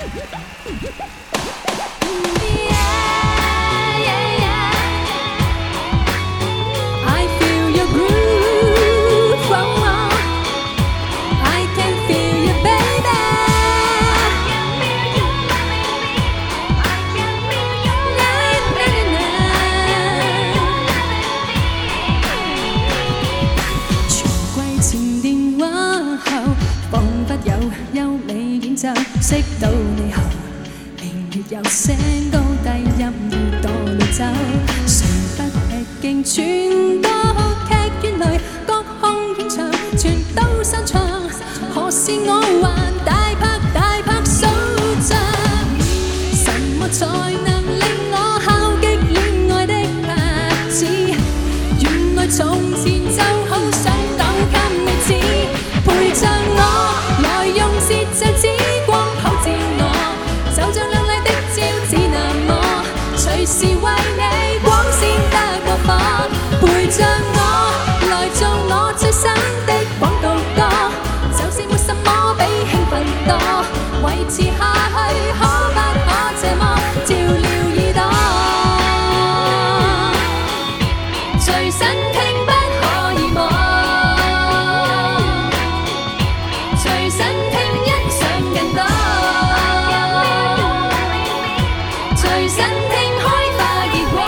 識到你後，明月由聲高低音要墮路走，誰不吃驚全個劇院裏各項演唱全都散場，何時我還大拍手掌？什麼才能令我敲擊戀愛的拍子？原來從前就好想講給你知，陪着我來用節奏指光普照我，就像亮麗的招子那麼，隨時為你光鮮得過火，陪着我來做我最新的廣告歌，就是沒什麼比興奮多，維持下去可不可這麼照料耳朵？最新聽不可以摸，最新聽欣賞更多，最新聽開花結果。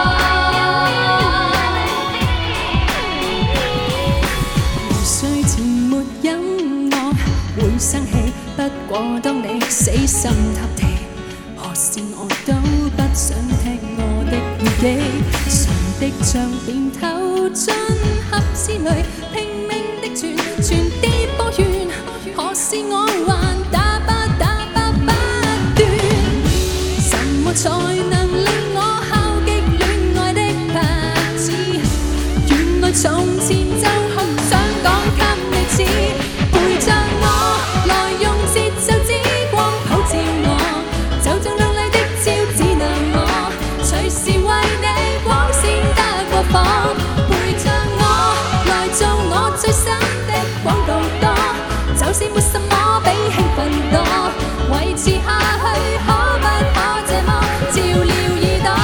無需前沒音樂會生氣，不過當你死心塌地，何時我都不想聽我的耳機，誰的唱片投進盒子裏，拼命的傳啲波源，何時我還打不斷？什麼才能令我敲擊戀愛的拍子？原來從前就好想講給你知，陪着我來用節奏指光普照我，就像亮麗的招子那麼，隨時為你光鮮得過火，陪着我來做我最新的廣告歌，就是沒什麼比興奮多，維持下去可不可這麼照料耳朵？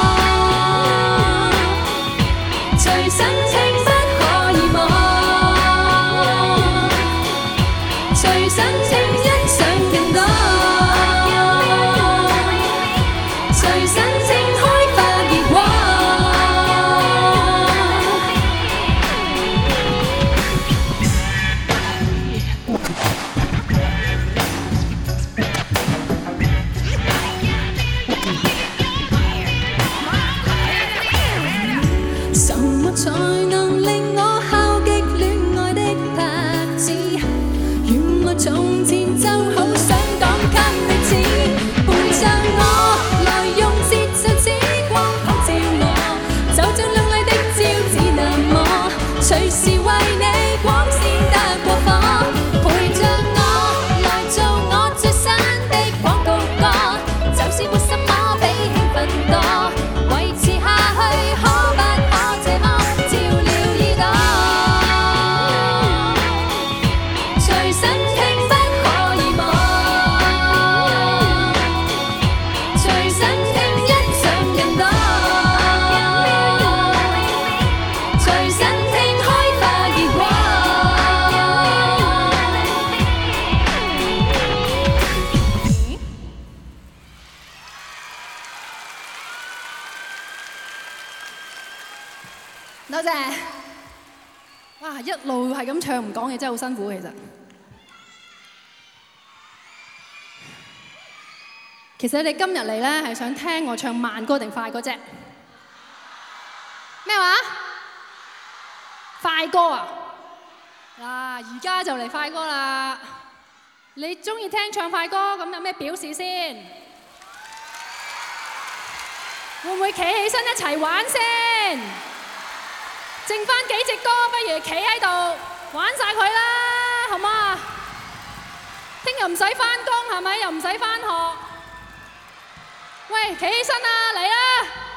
最新聽不可以摸，最新聽欣賞更多，最新聽開花結果。什麼才能令我敲擊戀愛的拍子？原來從前就好想講給你知，陪着我來用節奏指光普照我，就像亮麗的招子那麼，隨時為你光鮮得過火，陪着我來做我最新的廣告歌，就是沒什麼比興奮多，維持下去可不可這麼照料耳朵？最新聽不可以摸，最新聽欣賞更多，最新聽開花結果。多謝。哇！一路係咁唱唔講嘢，真係好辛苦其實。其實你今日嚟咧係想聽我唱慢歌定快歌啫？咩話？快歌啊！嗱，而家就嚟快歌啦。你中意聽唱快歌，咁有咩表示先？會唔會企起身一齊玩先？剩翻幾隻歌，不如企喺度玩晒佢啦，好唔好啊？聽日唔使翻工係咪？又唔使翻學。喂，企起身啊，嚟啦！